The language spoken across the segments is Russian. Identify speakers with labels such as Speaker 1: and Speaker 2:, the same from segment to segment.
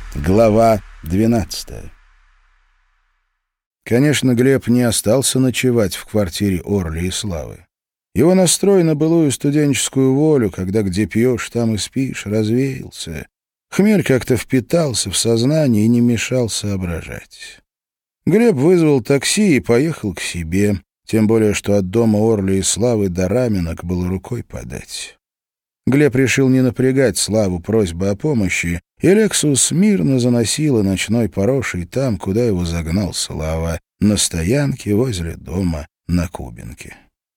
Speaker 1: Глава 12. Конечно, Глеб не остался ночевать в квартире Орли и Славы. Его настрой на былую студенческую волю, когда где пьешь, там и спишь, развеялся. Хмель как-то впитался в сознание и не мешал соображать. Глеб вызвал такси и поехал к себе, тем более, что от дома Орли и Славы до Раменок было рукой подать. Глеб решил не напрягать Славу просьбой о помощи, и «Лексус» мирно заносила ночной порошей там, куда его загнал Слава, на стоянке возле дома на Кубинке.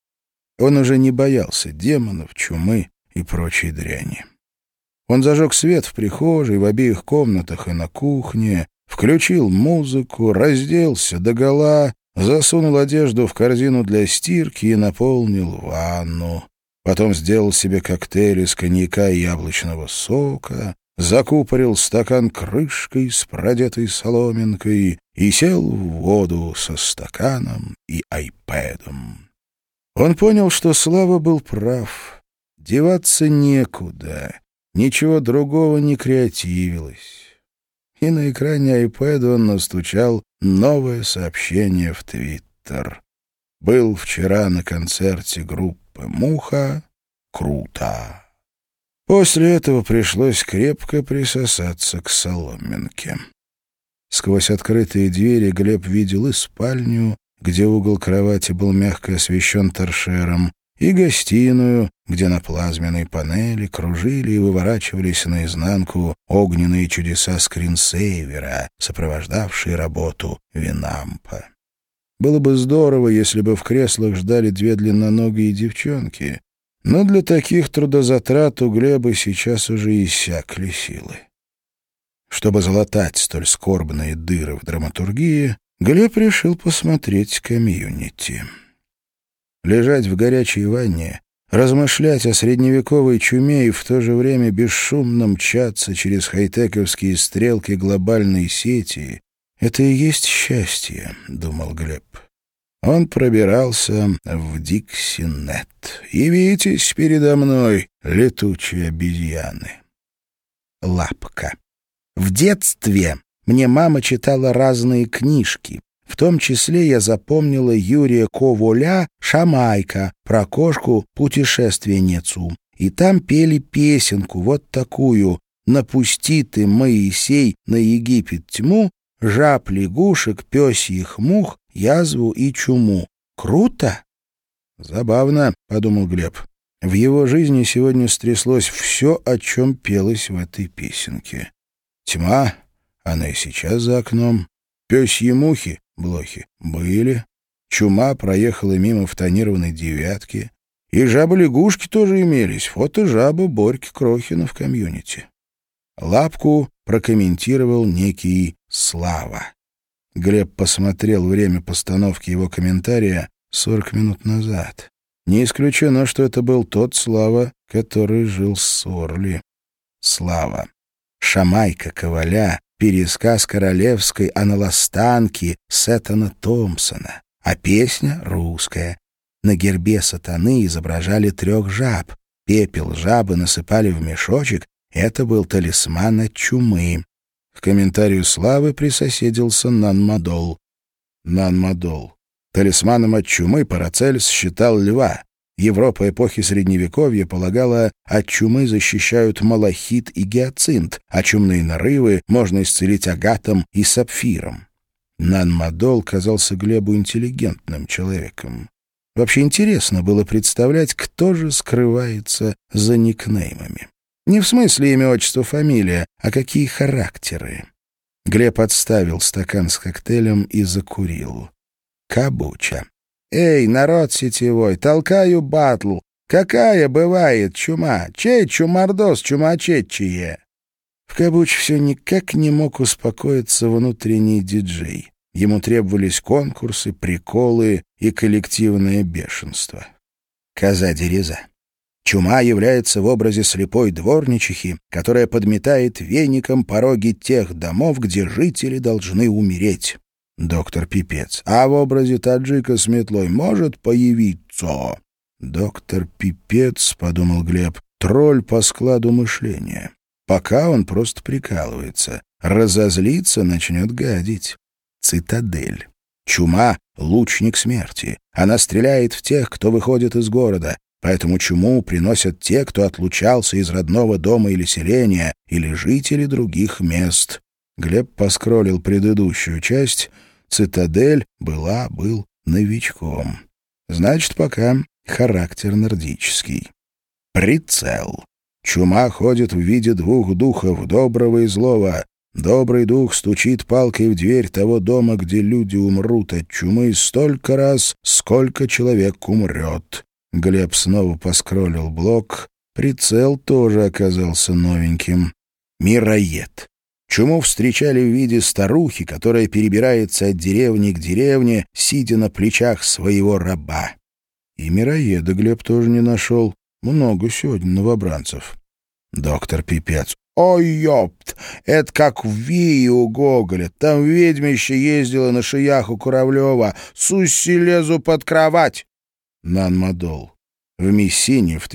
Speaker 1: Он уже не боялся демонов, чумы и прочей дряни. Он зажег свет в прихожей, в обеих комнатах и на кухне, включил музыку, разделся догола, засунул одежду в корзину для стирки и наполнил ванну. Потом сделал себе коктейль из коньяка и яблочного сока, закупорил стакан крышкой с продетой соломинкой и сел в воду со стаканом и айпэдом. Он понял, что Слава был прав. Деваться некуда, ничего другого не креативилось. И на экране айпэда он настучал новое сообщение в Твиттер. «Был вчера на концерте группы «Муха». Круто». После этого пришлось крепко присосаться к соломинке. Сквозь открытые двери Глеб видел и спальню, где угол кровати был мягко освещен торшером, и гостиную, где на плазменной панели кружили и выворачивались наизнанку огненные чудеса скринсейвера, сопровождавшие работу Винампа. Было бы здорово, если бы в креслах ждали две длинноногие девчонки, но для таких трудозатрат у Глеба сейчас уже иссякли силы. Чтобы залатать столь скорбные дыры в драматургии, Глеб решил посмотреть «Комьюнити». Лежать в горячей ванне, размышлять о средневековой чуме и в то же время бесшумно мчаться через хай-тековские стрелки глобальной сети — это и есть счастье, — думал Глеб. Он пробирался в Диксинет. «Явитесь передо мной, летучие обезьяны». Лапка. В детстве мне мама читала разные книжки. В том числе я запомнила Юрия Коволя «Шамайка» про кошку-путешественницу. И там пели песенку вот такую: «Напусти ты, Моисей, на Египет тьму, жаб, лягушек, пёсьих мух, язву и чуму». Круто? Забавно, — подумал Глеб. В его жизни сегодня стряслось все, о чем пелось в этой песенке. Тьма, она и сейчас за окном. Пёсьи мухи, блохи, были. Чума проехала мимо в тонированной девятке. И жабы-лягушки тоже имелись. Фото жабы Борьки Крохина в «Комьюнити». Лапку прокомментировал некий Слава. Глеб посмотрел время постановки его комментария 40 минут назад. Не исключено, что это был тот Слава, который жил с Орли. Слава. «Шамайка» Коваля — пересказ королевской аналастанки Сеттона Томпсона, а песня русская. На гербе сатаны изображали 3 жаб. Пепел жабы насыпали в мешочек. Это был талисман от чумы. К комментарию Славы присоседился Нанмадол. Нанмадол. Талисманом от чумы Парацельс считал льва. Европа эпохи Средневековья полагала, от чумы защищают малахит и гиацинт, а чумные нарывы можно исцелить агатом и сапфиром. Нанмадол казался Глебу интеллигентным человеком. Вообще интересно было представлять, кто же скрывается за никнеймами. Не в смысле имя, отчество, фамилия, а какие характеры. Глеб отставил стакан с коктейлем и закурил. Кабуча. «Эй, народ сетевой, толкаю батл. Какая бывает чума? Чей чумардос чумачечие?» В Кабуч все никак не мог успокоиться внутренний диджей. Ему требовались конкурсы, приколы и коллективное бешенство. Коза-дереза. Чума является в образе слепой дворничихи, которая подметает веником пороги тех домов, где жители должны умереть. Доктор Пипец. А в образе таджика с метлой может появиться? Доктор Пипец, — подумал Глеб, — тролль по складу мышления. Пока он просто прикалывается, разозлится, начнет гадить. Цитадель. Чума — лучник смерти. Она стреляет в тех, кто выходит из города. Поэтому чуму приносят те, кто отлучался из родного дома или селения, или жители других мест. Глеб поскроллил предыдущую часть. Цитадель был новичком. Значит, пока характер нордический. Прицел. Чума ходит в виде двух духов, доброго и злого. Добрый дух стучит палкой в дверь того дома, где люди умрут от чумы столько раз, сколько человек умрет. Глеб снова поскроллил блок. Прицел тоже оказался новеньким. Мироед. Чуму встречали в виде старухи, которая перебирается от деревни к деревне, сидя на плечах своего раба. И мироеда Глеб тоже не нашел. Много сегодня новобранцев. Доктор Пипец. «Ой, ёпт! Это как в Вии у Гоголя. Там ведьмище ездила на шиях у Куравлева. Сусси лезу под кровать!» Нан-Мадол. В Мессине в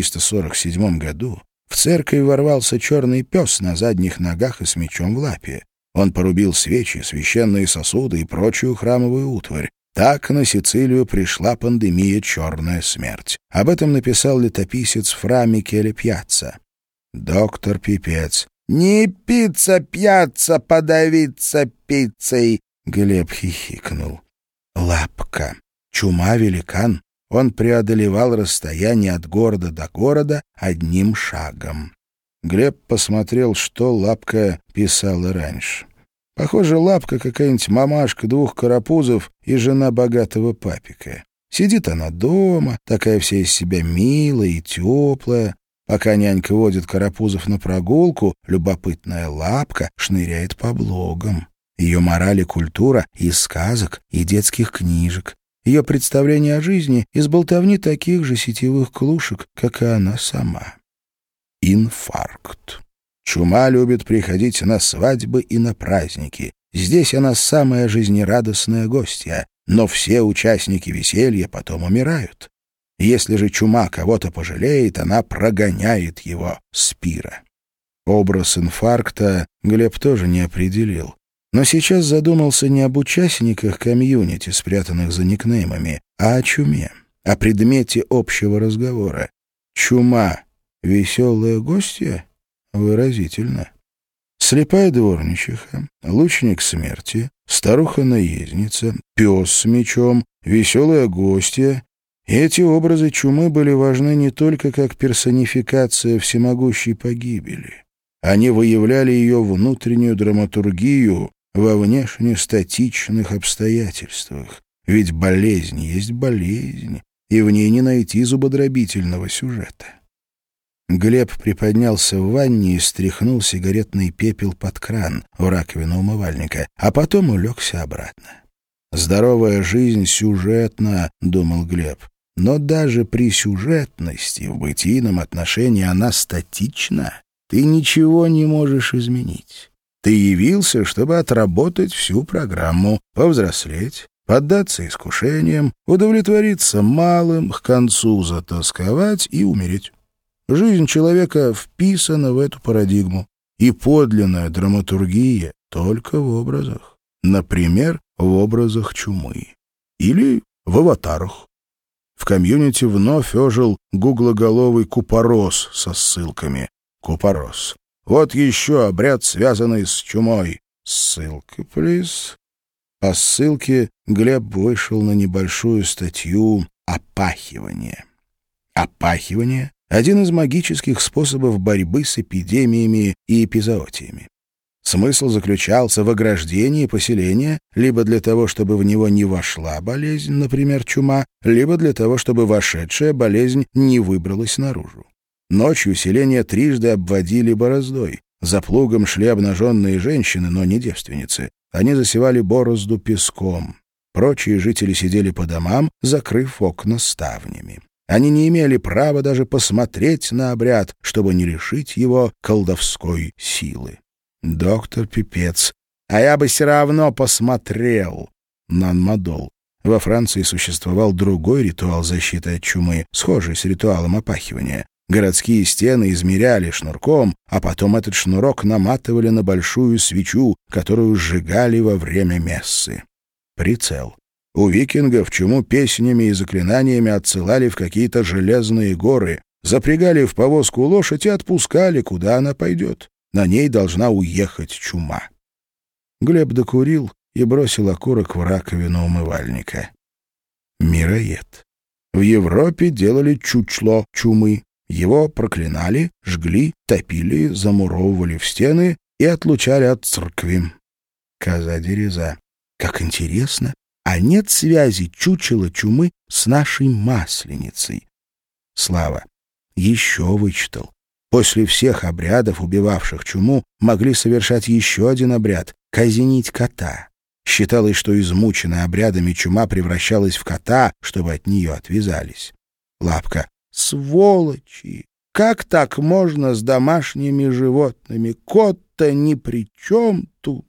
Speaker 1: 1347 году в церковь ворвался черный пес на задних ногах и с мечом в лапе. Он порубил свечи, священные сосуды и прочую храмовую утварь. Так на Сицилию пришла пандемия «Черная смерть». Об этом написал летописец Фра Микеле Пьяцца. Доктор Пипец. «Не пицца-пьяцца, подавиться пиццей!» Глеб хихикнул. Лапка. Чума-великан. Он преодолевал расстояние от города до города одним шагом. Глеб посмотрел, что Лапка писала раньше. Похоже, Лапка какая-нибудь мамашка двух карапузов и жена богатого папика. Сидит она дома, такая вся из себя милая и теплая. Пока нянька водит карапузов на прогулку, любопытная Лапка шныряет по блогам. Ее мораль и культура из сказок и детских книжек. Ее представление о жизни из болтовни таких же сетевых клушек, как и она сама. Инфаркт. Чума любит приходить на свадьбы и на праздники. Здесь она самая жизнерадостная гостья, но все участники веселья потом умирают. Если же чума кого-то пожалеет, она прогоняет его с пира. Образ инфаркта Глеб тоже не определил. Но сейчас задумался не об участниках комьюнити, спрятанных за никнеймами, а о чуме, о предмете общего разговора. Чума — веселая гостья? Выразительно. Слепая дворничиха, лучник смерти, старуха-наездница, пес с мечом, веселая гостья. Эти образы чумы были важны не только как персонификация всемогущей погибели. Они выявляли ее внутреннюю драматургию во внешне статичных обстоятельствах. Ведь болезнь есть болезнь, и в ней не найти зубодробительного сюжета. Глеб приподнялся в ванне и стряхнул сигаретный пепел под кран в раковину умывальника, а потом улегся обратно. «Здоровая жизнь сюжетна», — думал Глеб, но даже при сюжетности в бытийном отношении она статична. Ты ничего не можешь изменить. Ты явился, чтобы отработать всю программу, повзрослеть, поддаться искушениям, удовлетвориться малым, к концу затосковать и умереть. Жизнь человека вписана в эту парадигму, и подлинная драматургия только в образах. Например, в образах чумы. Или в аватарах. В комьюнити вновь ожил гуглоголовый купорос со ссылками. Купорос. Вот еще обряд, связанный с чумой. Ссылка, плиз. По ссылке Глеб вышел на небольшую статью «Опахивание». Опахивание — один из магических способов борьбы с эпидемиями и эпизоотиями. Смысл заключался в ограждении поселения либо для того, чтобы в него не вошла болезнь, например, чума, либо для того, чтобы вошедшая болезнь не выбралась наружу. Ночью селение трижды обводили бороздой. За плугом шли обнаженные женщины, но не девственницы. Они засевали борозду песком. Прочие жители сидели по домам, закрыв окна ставнями. Они не имели права даже посмотреть на обряд, чтобы не лишить его колдовской силы. Доктор Пипец. А я бы все равно посмотрел. Нан-Мадол. Во Франции существовал другой ритуал защиты от чумы, схожий с ритуалом опахивания. Городские стены измеряли шнурком, а потом этот шнурок наматывали на большую свечу, которую сжигали во время мессы. Прицел. У викингов чуму песнями и заклинаниями отсылали в какие-то железные горы, запрягали в повозку лошадь и отпускали, куда она пойдет. На ней должна уехать чума. Глеб докурил и бросил окурок в раковину умывальника. Мироед. В Европе делали чучло чумы. Его проклинали, жгли, топили, замуровывали в стены и отлучали от церкви. Коза-дереза. Как интересно, а нет связи чучела чумы с нашей масленицей. Слава. Еще вычитал. После всех обрядов, убивавших чуму, могли совершать еще один обряд — казнить кота. Считалось, что измученная обрядами чума превращалась в кота, чтобы от нее отвязались. Лапка. Сволочи! Как так можно с домашними животными? Кот-то ни при чем тут.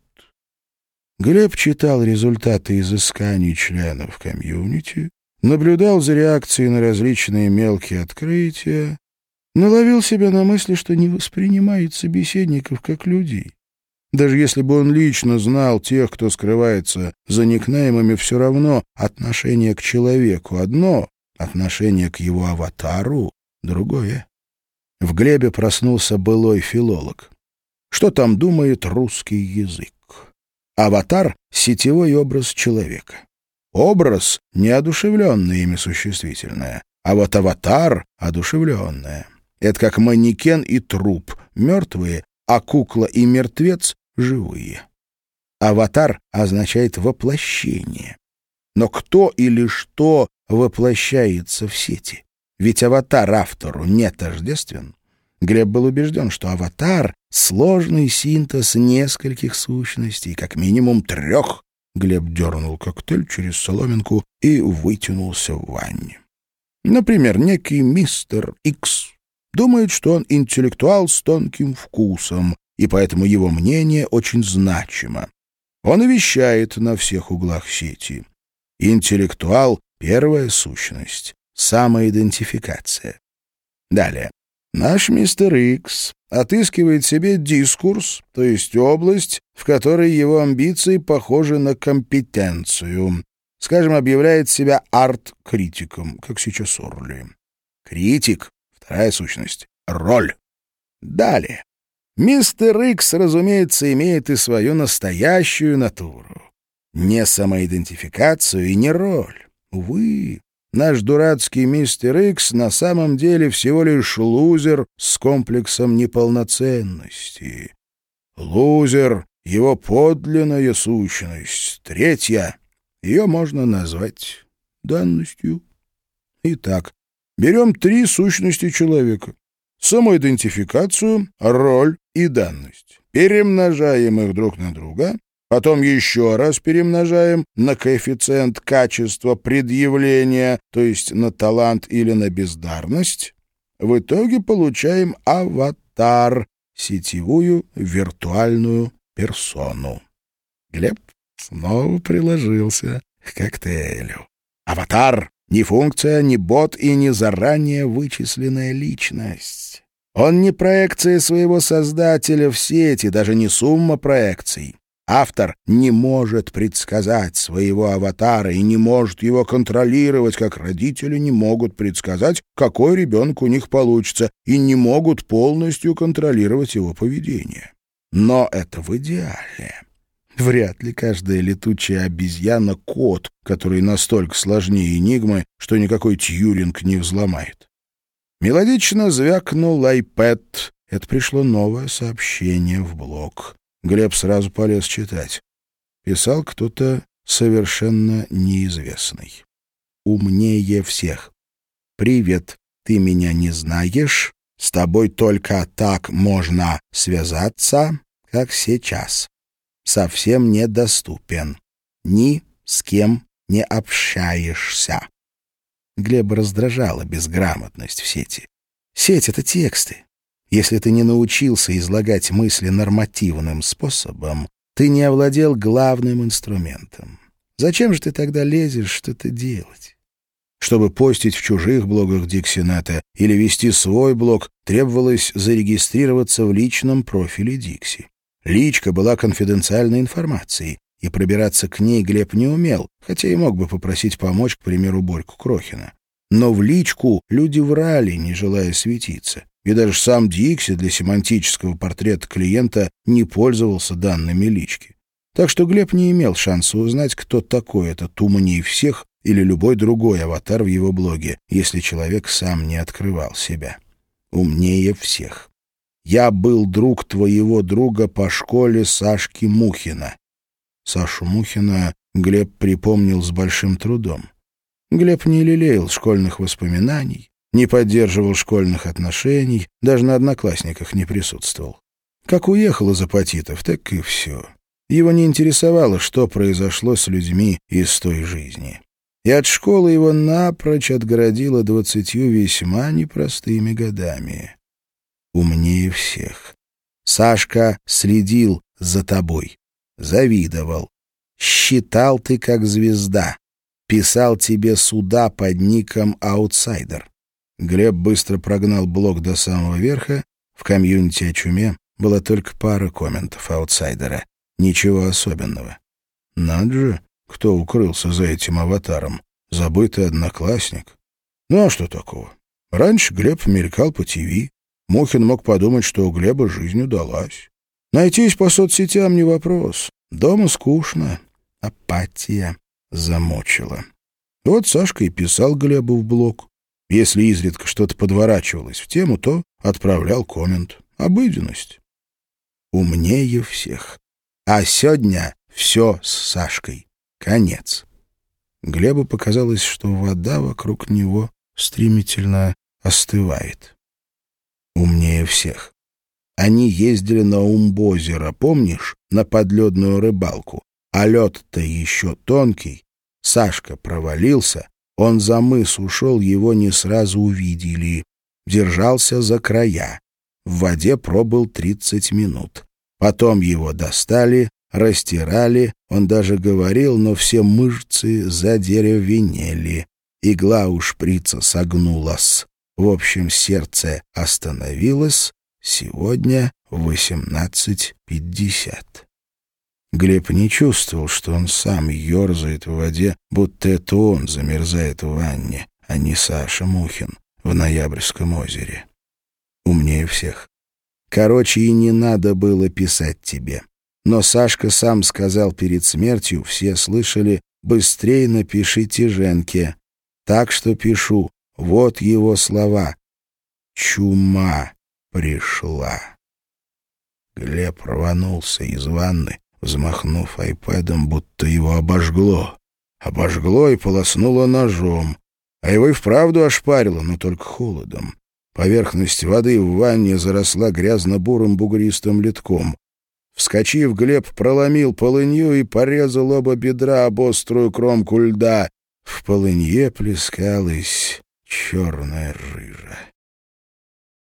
Speaker 1: Глеб читал результаты изысканий членов комьюнити, наблюдал за реакцией на различные мелкие открытия, но ловил себя на мысли, что не воспринимает собеседников как людей. Даже если бы он лично знал тех, кто скрывается за никнеймами, все равно отношение к человеку одно, отношение к его аватару другое. В Глебе проснулся былой филолог. Что там думает русский язык? Аватар — сетевой образ человека. Образ — неодушевленное имя существительное, а вот аватар — одушевленное. Это как манекен и труп — мертвые, а кукла и мертвец — живые. Аватар означает воплощение. Но кто или что воплощается в сети? Ведь аватар автору не тождествен. Глеб был убежден, что аватар — сложный синтез нескольких сущностей, как минимум 3. Глеб дернул коктейль через соломинку и вытянулся в ванне. Например, некий мистер Икс думает, что он интеллектуал с тонким вкусом, и поэтому его мнение очень значимо. Он и вещает на всех углах сети. Интеллектуал — первая сущность, самоидентификация. Далее. Наш мистер Икс отыскивает себе дискурс, то есть область, в которой его амбиции похожи на компетенцию. Скажем, объявляет себя арт-критиком, как сейчас Орли. Критик — вторая сущность, роль. Далее. Мистер Икс, разумеется, имеет и свою настоящую натуру. Не самоидентификацию и не роль. Увы, наш дурацкий мистер Икс на самом деле всего лишь лузер с комплексом неполноценности. Лузер — его подлинная сущность. 3. Ее можно назвать данностью. Итак, берем 3 сущности человека. Самоидентификацию, роль и данность. Перемножаем их друг на друга, потом еще раз перемножаем на коэффициент качества предъявления, то есть на талант или на бездарность. В итоге получаем аватар, сетевую виртуальную персону. Глеб снова приложился к коктейлю. Аватар — ни функция, ни бот и ни заранее вычисленная личность. Он не проекция своего создателя в сети, даже не сумма проекций. Автор не может предсказать своего аватара и не может его контролировать, как родители не могут предсказать, какой ребенок у них получится, и не могут полностью контролировать его поведение. Но это в идеале. Вряд ли каждая летучая обезьяна — кот, который настолько сложнее энигмы, что никакой Тьюринг не взломает. Мелодично звякнул iPad. Это пришло новое сообщение в блог. Глеб сразу полез читать. Писал кто-то совершенно неизвестный. Умнее всех. «Привет, ты меня не знаешь? С тобой только так можно связаться, как сейчас. Совсем недоступен. Ни с кем не общаешься». Глеба раздражала безграмотность в сети. Сеть — это тексты. Если ты не научился излагать мысли нормативным способом, ты не овладел главным инструментом. Зачем же ты тогда лезешь что-то делать? Чтобы постить в чужих блогах Диксината или вести свой блог, требовалось зарегистрироваться в личном профиле Дикси. Личка была конфиденциальной информацией, и пробираться к ней Глеб не умел, хотя и мог бы попросить помочь, к примеру, Борьку Крохина. Но в личку люди врали, не желая светиться. И даже сам Дикси для семантического портрета клиента не пользовался данными лички. Так что Глеб не имел шанса узнать, кто такой этот умнее всех или любой другой аватар в его блоге, если человек сам не открывал себя. Умнее всех. «Я был друг твоего друга по школе Сашки Мухина». Сашу Мухина Глеб припомнил с большим трудом. Глеб не лелеял школьных воспоминаний, не поддерживал школьных отношений, даже на одноклассниках не присутствовал. Как уехал из апатитов, так и все. Его не интересовало, что произошло с людьми из той жизни. И от школы его напрочь отгородило 20 весьма непростыми годами. Умнее всех. Сашка следил за тобой, завидовал. Считал ты как звезда. Писал тебе суда под ником «Аутсайдер». Глеб быстро прогнал блог до самого верха. В комьюнити о чуме была только пара комментов «Аутсайдера». Ничего особенного. Надо же, кто укрылся за этим аватаром. Забытый одноклассник. Ну а что такого? Раньше Глеб мелькал по ТВ. Мухин мог подумать, что у Глеба жизнь удалась. Найтись по соцсетям не вопрос. Дома скучно. Апатия замучила. Вот Сашка и писал Глебу в блог. Если изредка что-то подворачивалось в тему, то отправлял коммент. Обыденность. Умнее всех. А сегодня все с Сашкой. Конец. Глебу показалось, что вода вокруг него стремительно остывает. Умнее всех. Они ездили на Умбозеро, помнишь, на подледную рыбалку. А лед-то еще тонкий. Сашка провалился, он за мыс ушел, его не сразу увидели. Держался за края. В воде пробыл 30 минут. Потом его достали, растирали, он даже говорил, но все мышцы задеревенели. Игла у шприца согнулась. В общем, сердце остановилось. Сегодня 18:50. Глеб не чувствовал, что он сам ерзает в воде, будто это он замерзает в ванне, а не Саша Мухин в Ноябрьском озере. Умнее всех. Короче, и не надо было писать тебе. Но Сашка сам сказал перед смертью, все слышали, быстрее напишите Женке. Так что пишу, вот его слова. Чума пришла. Глеб рванулся из ванны, взмахнув айпэдом, будто его обожгло. Обожгло и полоснуло ножом. А его и вправду ошпарило, но только холодом. Поверхность воды в ванне заросла грязно-бурым бугристым литком. Вскочив, Глеб проломил полынью и порезал оба бедра об острую кромку льда. В полынье плескалась черная жижа.